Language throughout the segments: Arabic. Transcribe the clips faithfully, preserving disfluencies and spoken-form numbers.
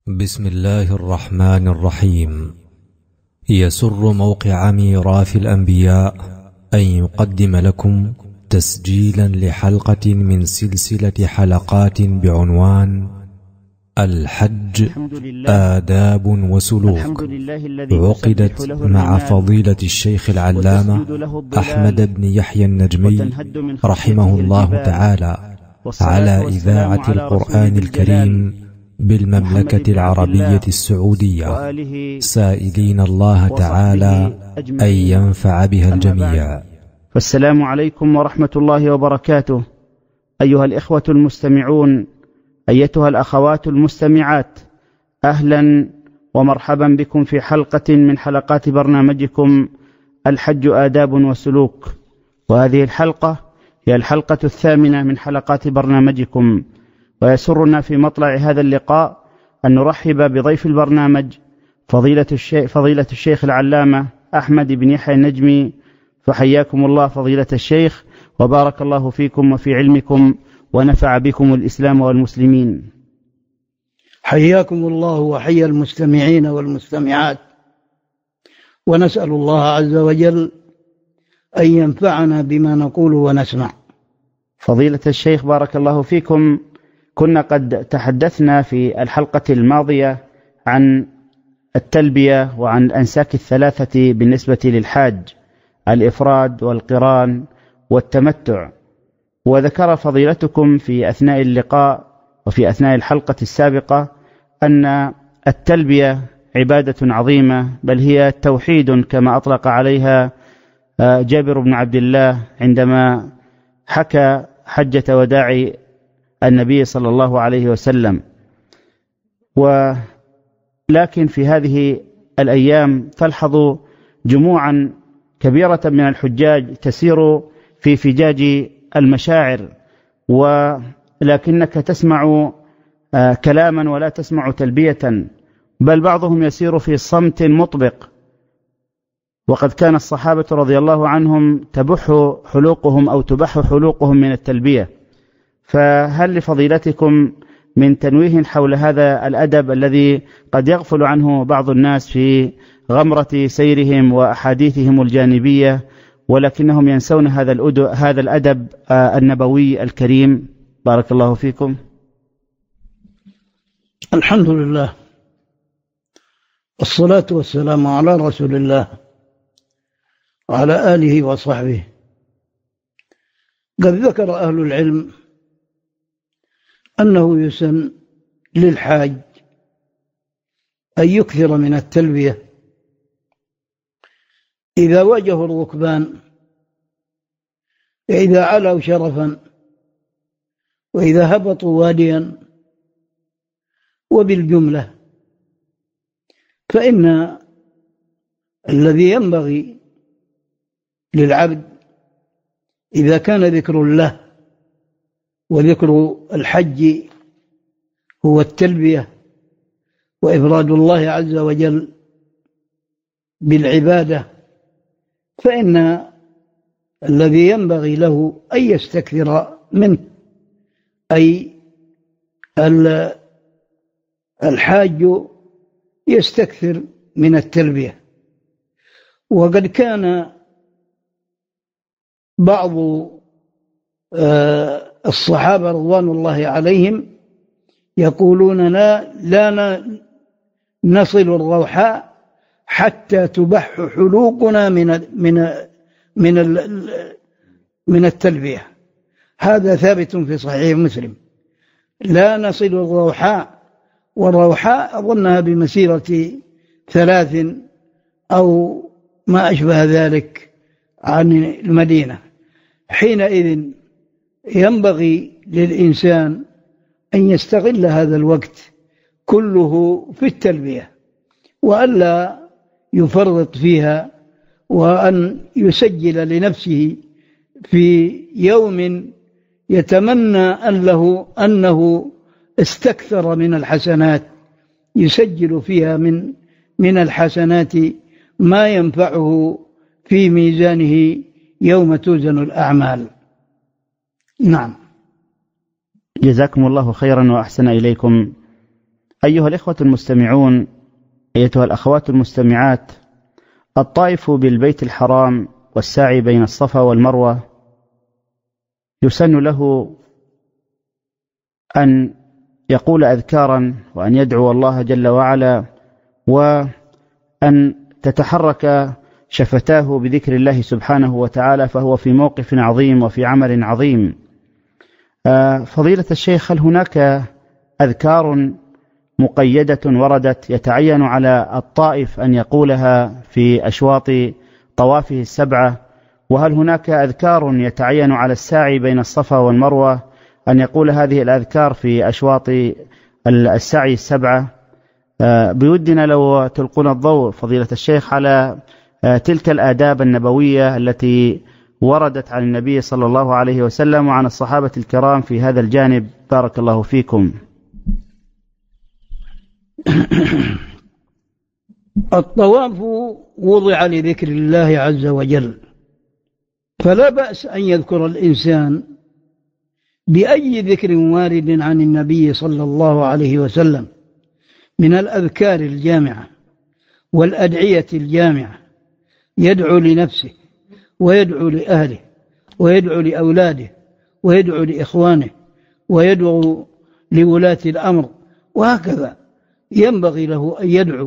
بسم الله الرحمن الرحيم. يسر موقع ميراث الأنبياء أن يقدم لكم تسجيلا لحلقة من سلسلة حلقات بعنوان الحج آداب وسلوك، عقدت مع فضيلة الشيخ العلامة أحمد بن يحيى النجمي رحمه الله تعالى على إذاعة القرآن الكريم بالمملكة العربية السعودية، سائلين الله تعالى أن ينفع بها الجميع. والسلام عليكم ورحمة الله وبركاته. أيها الإخوة المستمعون، أيتها الأخوات المستمعات، أهلا ومرحبا بكم في حلقة من حلقات برنامجكم الحج آداب وسلوك، وهذه الحلقة هي الحلقة الثامنة من حلقات برنامجكم. ويسرنا في مطلع هذا اللقاء أن نرحب بضيف البرنامج فضيلة الشيخ, فضيلة الشيخ العلامة أحمد بن يحيى النجمي. فحياكم الله فضيلة الشيخ، وبارك الله فيكم وفي علمكم، ونفع بكم الإسلام والمسلمين. حياكم الله وحيا المستمعين والمستمعات، ونسأل الله عز وجل أن ينفعنا بما نقول ونسمع. فضيلة الشيخ بارك الله فيكم، كنا قد تحدثنا في الحلقة الماضية عن التلبية وعن الأنساك الثلاثة بالنسبة للحاج، الإفراد والقران والتمتع، وذكر فضيلتكم في أثناء اللقاء وفي أثناء الحلقة السابقة أن التلبية عبادة عظيمة، بل هي توحيد كما أطلق عليها جابر بن عبد الله عندما حكى حجة وداع النبي صلى الله عليه وسلم. ولكن في هذه الأيام تلحظ جموعا كبيرة من الحجاج تسير في فجاج المشاعر، ولكنك تسمع كلاما ولا تسمع تلبية، بل بعضهم يسير في صمت مطبق، وقد كان الصحابة رضي الله عنهم تبح حلوقهم أو تبح حلوقهم من التلبية. فهل لفضيلتكم من تنويه حول هذا الأدب الذي قد يغفل عنه بعض الناس في غمرة سيرهم وأحاديثهم الجانبية، ولكنهم ينسون هذا هذا الأدب النبوي الكريم؟ بارك الله فيكم. الحمد لله، والصلاة والسلام على رسول الله وعلى آله وصحبه. قد ذكر أهل العلم أنه يسن للحاج أن يكثر من التلبية إذا واجهوا الركبان، إذا علوا شرفا، وإذا هبطوا واديا. وبالجملة فإن الذي ينبغي للعبد إذا كان ذكر الله وذكر الحج هو التلبية وإفراد الله عز وجل بالعبادة، فإن الذي ينبغي له أن يستكثر منه، أي الحاج يستكثر من التلبية. وقد كان بعض الصحابة رضوان الله عليهم يقولون لا, لا نصل الروحاء حتى تبح حلوقنا من من من من التلبية. هذا ثابت في صحيح مسلم. لا نصل الروحاء، والروحاء أظنها بمسيرة ثلاث أو ما أشبه ذلك عن المدينة. حينئذ ينبغي للإنسان أن يستغل هذا الوقت كله في التلبية، وألا يفرط فيها، وأن يسجل لنفسه في يوم يتمنى أن له أنه استكثر من الحسنات، يسجل فيها من من الحسنات ما ينفعه في ميزانه يوم توزن الأعمال. نعم. جزاكم الله خيرا وأحسن إليكم. أيها الإخوة المستمعون، أيتها الأخوات المستمعات، الطائف بالبيت الحرام والسعي بين الصفا والمروة يسن له أن يقول أذكارا وأن يدعو الله جل وعلا، وأن تتحرك شفتاه بذكر الله سبحانه وتعالى، فهو في موقف عظيم وفي عمل عظيم. فضيلة الشيخ، هل هناك أذكار مقيدة وردت يتعين على الطائف أن يقولها في أشواط طوافه السبعة؟ وهل هناك أذكار يتعين على الساعي بين الصفا والمروة أن يقول هذه الأذكار في أشواط السعي السبعة؟ بودنا لو تلقون الضوء فضيلة الشيخ على تلك الآداب النبوية التي وردت عن النبي صلى الله عليه وسلم وعن الصحابة الكرام في هذا الجانب، بارك الله فيكم. الطواف وضع لذكر الله عز وجل، فلا بأس أن يذكر الإنسان بأي ذكر وارد عن النبي صلى الله عليه وسلم من الأذكار الجامعة والأدعية الجامعة، يدعو لنفسه ويدعو لأهله ويدعو لأولاده ويدعو لإخوانه ويدعو لولاة الأمر، وهكذا ينبغي له أن يدعو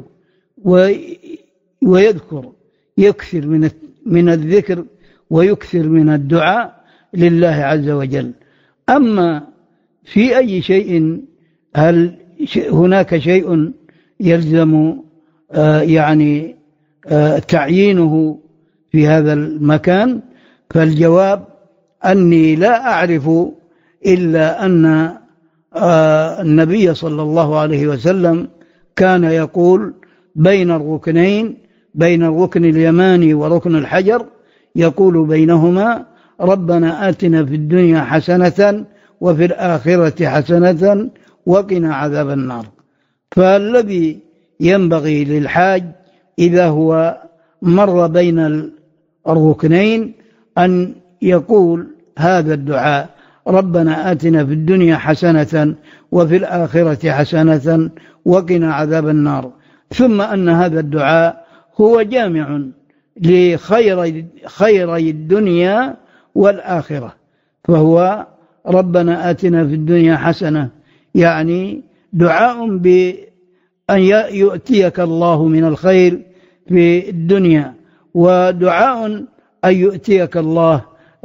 ويذكر، يكثر من من الذكر ويكثر من الدعاء لله عز وجل. أما في أي شيء، هل هناك شيء يلزم آه يعني آه تعيينه في هذا المكان؟ فالجواب أني لا أعرف إلا أن آه النبي صلى الله عليه وسلم كان يقول بين الركنين، بين الركن اليماني وركن الحجر، يقول بينهما ربنا آتنا في الدنيا حسنة وفي الآخرة حسنة وقنا عذاب النار. فالذي ينبغي للحاج إذا هو مر بين الركنين أن يقول هذا الدعاء ربنا آتنا في الدنيا حسنة وفي الآخرة حسنة وقنا عذاب النار، ثم أن هذا الدعاء هو جامع لخير خيري الدنيا والآخرة، فهو ربنا آتنا في الدنيا حسنة، يعني دعاء بأن يؤتيك الله من الخير في الدنيا، ودعاء أن يؤتيك الله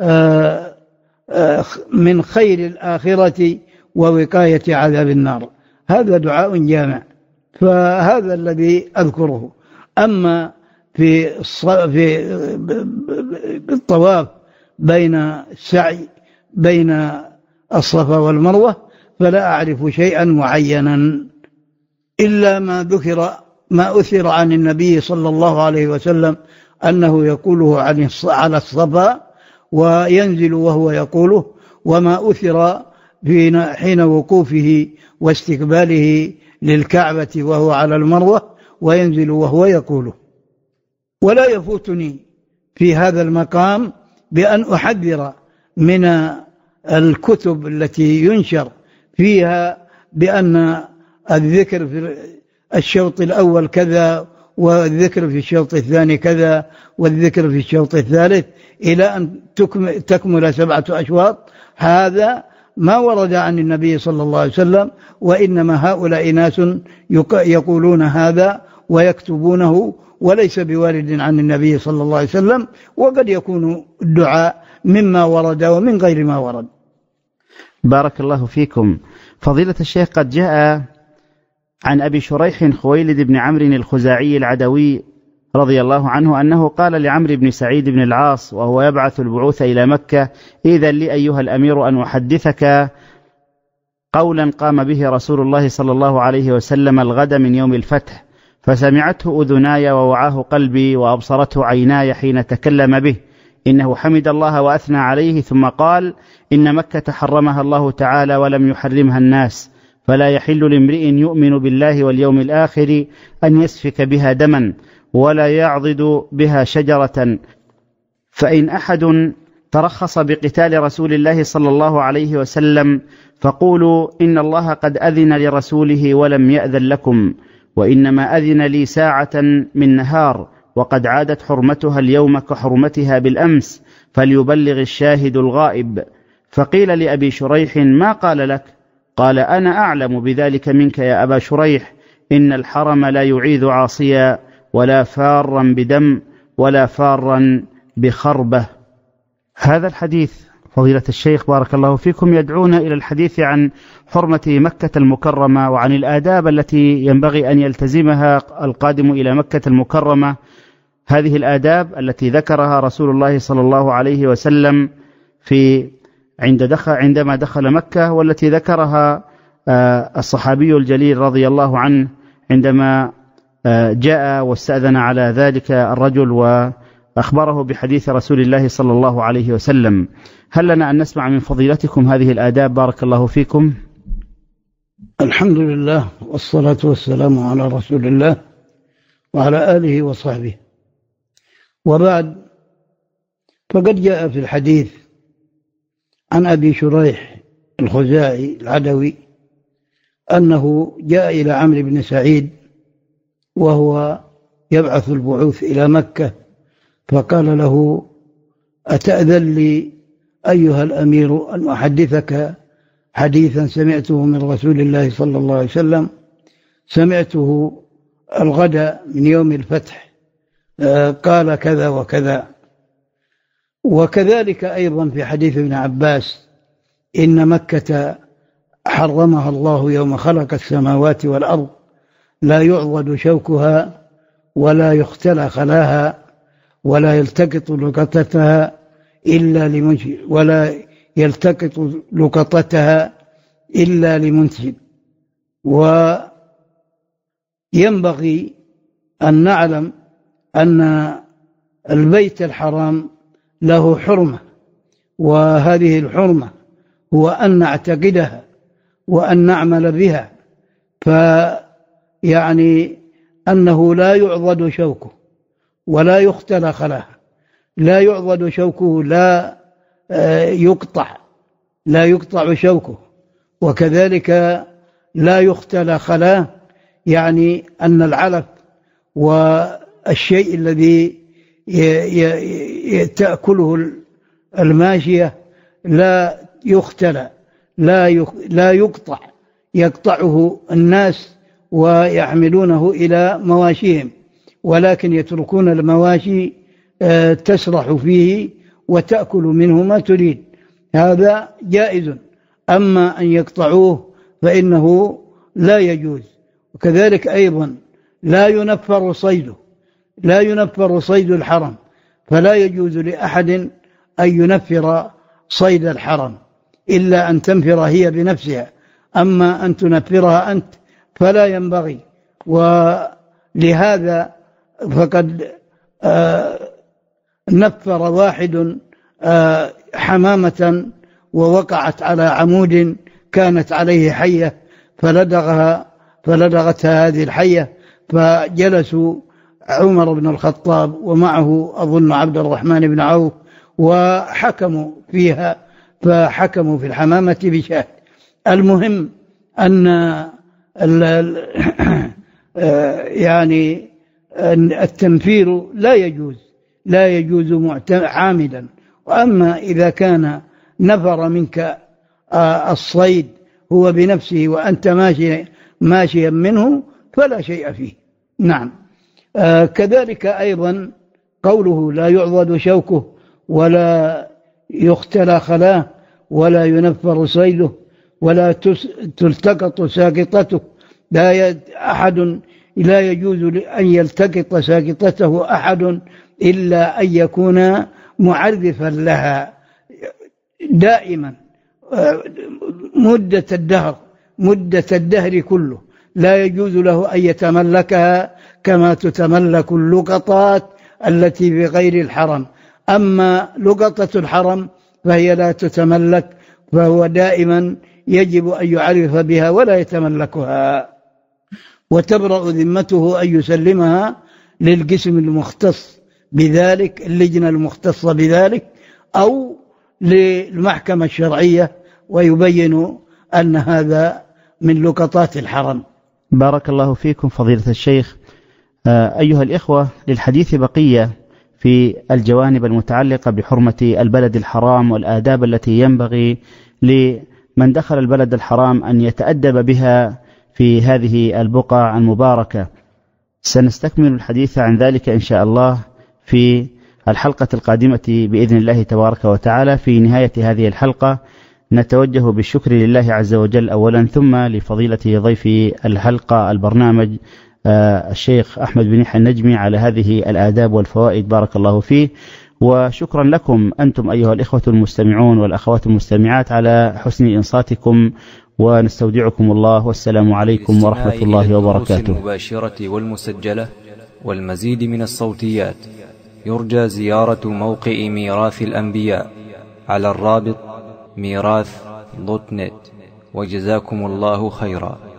من خير الآخرة ووقاية عذاب النار. هذا دعاء جامع، فهذا الذي أذكره. أما في في الطواف بين السعي بين الصفا والمروة فلا أعرف شيئا معينا إلا ما ذكر ما أثر عن النبي صلى الله عليه وسلم أنه يقوله على الصفا وينزل وهو يقوله، وما أثر حين وقوفه واستقباله للكعبة وهو على المروة وينزل وهو يقوله. ولا يفوتني في هذا المقام بأن أحذر من الكتب التي ينشر فيها بأن الذكر في الشوط الأول كذا والذكر في الشوط الثاني كذا والذكر في الشوط الثالث إلى أن تكمل سبعة أشواط. هذا ما ورد عن النبي صلى الله عليه وسلم، وإنما هؤلاء ناس يقولون هذا ويكتبونه، وليس بوارد عن النبي صلى الله عليه وسلم، وقد يكون الدعاء مما ورد ومن غير ما ورد. بارك الله فيكم. فضيلة الشيخ، قد جاء عن أبي شريح خويلد بن عمرو الخزاعي العدوي رضي الله عنه أنه قال لعمرو بن سعيد بن العاص وهو يبعث البعوث إلى مكة: إذن لي أيها الأمير أن أحدثك قولا قام به رسول الله صلى الله عليه وسلم الغد من يوم الفتح، فسمعته أذناي ووعاه قلبي وأبصرته عيناي حين تكلم به، إنه حمد الله وأثنى عليه، ثم قال: إن مكة حرمها الله تعالى ولم يحرمها الناس، فلا يحل لامرئ يؤمن بالله واليوم الآخر أن يسفك بها دما ولا يعضد بها شجرة، فإن أحد ترخص بقتال رسول الله صلى الله عليه وسلم فقولوا إن الله قد أذن لرسوله ولم يأذن لكم، وإنما أذن لي ساعة من نهار، وقد عادت حرمتها اليوم كحرمتها بالأمس، فليبلغ الشاهد الغائب. فقيل لأبي شريح: ما قال لك؟ قال: أنا أعلم بذلك منك يا أبا شريح، إن الحرم لا يعيذ عاصيا، ولا فارا بدم، ولا فارا بخربة. هذا الحديث فضيلة الشيخ بارك الله فيكم يدعونا إلى الحديث عن حرمة مكة المكرمة، وعن الآداب التي ينبغي أن يلتزمها القادم إلى مكة المكرمة. هذه الآداب التي ذكرها رسول الله صلى الله عليه وسلم في عند دخل عندما دخل مكة، والتي ذكرها الصحابي الجليل رضي الله عنه عندما جاء واستأذن على ذلك الرجل وأخبره بحديث رسول الله صلى الله عليه وسلم. هل لنا أن نسمع من فضيلتكم هذه الآداب بارك الله فيكم؟ الحمد لله، والصلاة والسلام على رسول الله وعلى آله وصحبه، وبعد. فقد جاء في الحديث عن أبي شريح الخزاعي العدوي أنه جاء إلى عمرو بن سعيد وهو يبعث البعوث إلى مكة، فقال له: أتأذن لي أيها الأمير أن أحدثك حديثا سمعته من رسول الله صلى الله عليه وسلم، سمعته الغد من يوم الفتح، قال كذا وكذا. وكذلك أيضا في حديث ابن عباس: إن مكة حرمها الله يوم خلق السماوات والأرض، لا يعضد شوكها ولا يختلى خلاها ولا يلتقط لقطتها إلا لمنشد ولا يلتقط لقطتها إلا لمنشد. وينبغي أن نعلم أن البيت الحرام له حرمة، وهذه الحرمة هو أن نعتقدها وأن نعمل بها، فيعني أنه لا يعضد شوكه ولا يختلى خلاه. لا يعضد شوكه، لا يقطع لا يقطع شوكه، وكذلك لا يختلى خلاه، يعني أن العلف والشيء الذي تأكله الماشية لا يختلى، لا يقطع، يقطعه الناس ويحملونه إلى مواشيهم، ولكن يتركون المواشي تسرح فيه وتأكل منه ما تريد، هذا جائز. أما أن يقطعوه فإنه لا يجوز. وكذلك أيضا لا ينفر صيده، لا ينفر صيد الحرم، فلا يجوز لأحد أن ينفر صيد الحرم إلا أن تنفر هي بنفسها، أما أن تنفرها أنت فلا ينبغي. ولهذا فقد آه نفر واحد آه حمامة ووقعت على عمود كانت عليه حية فلدغها فلدغتها هذه الحية، فجلسوا عمر بن الخطاب ومعه أظن عبد الرحمن بن عوف وحكموا فيها، فحكموا في الحمامة بشاة. المهم أن يعني التنفير لا يجوز لا يجوز عامدا. وأما إذا كان نفر منك الصيد هو بنفسه وأنت ماشي ماشيا منه فلا شيء فيه. نعم. كذلك أيضا قوله لا يعضد شوكه ولا يختلى خلاه ولا ينفر صيده ولا تلتقط ساقطته، لا أحد لا يجوز أن يلتقط ساقطته أحد إلا أن يكون معرفا لها دائما مدة الدهر مدة الدهر كله، لا يجوز له أن يتملكها كما تتملك اللقطات التي في غير الحرم. أما لقطة الحرم فهي لا تتملك، فهو دائما يجب أن يعرف بها ولا يتملكها، وتبرأ ذمته أن يسلمها للقسم المختص بذلك، اللجنة المختصة بذلك، أو للمحكمة الشرعية، ويبين أن هذا من لقطات الحرم. بارك الله فيكم فضيلة الشيخ. أيها الإخوة، للحديث بقية في الجوانب المتعلقة بحرمة البلد الحرام والآداب التي ينبغي لمن دخل البلد الحرام أن يتأدب بها في هذه البقعة المباركة. سنستكمل الحديث عن ذلك إن شاء الله في الحلقة القادمة بإذن الله تبارك وتعالى. في نهاية هذه الحلقة نتوجه بالشكر لله عز وجل أولا، ثم لفضيلة ضيف الحلقة البرنامج الشيخ أحمد بن يحيى النجمي على هذه الآداب والفوائد، بارك الله فيه. وشكرا لكم أنتم أيها الإخوة المستمعون والأخوات المستمعات على حسن إنصاتكم، ونستودعكم الله، والسلام عليكم ورحمة الله وبركاته. المباشرة والمسجلة والمزيد من الصوتيات يرجى زيارة موقع ميراث الأنبياء على الرابط ميراث دوت نت، وجزاكم الله خيرا.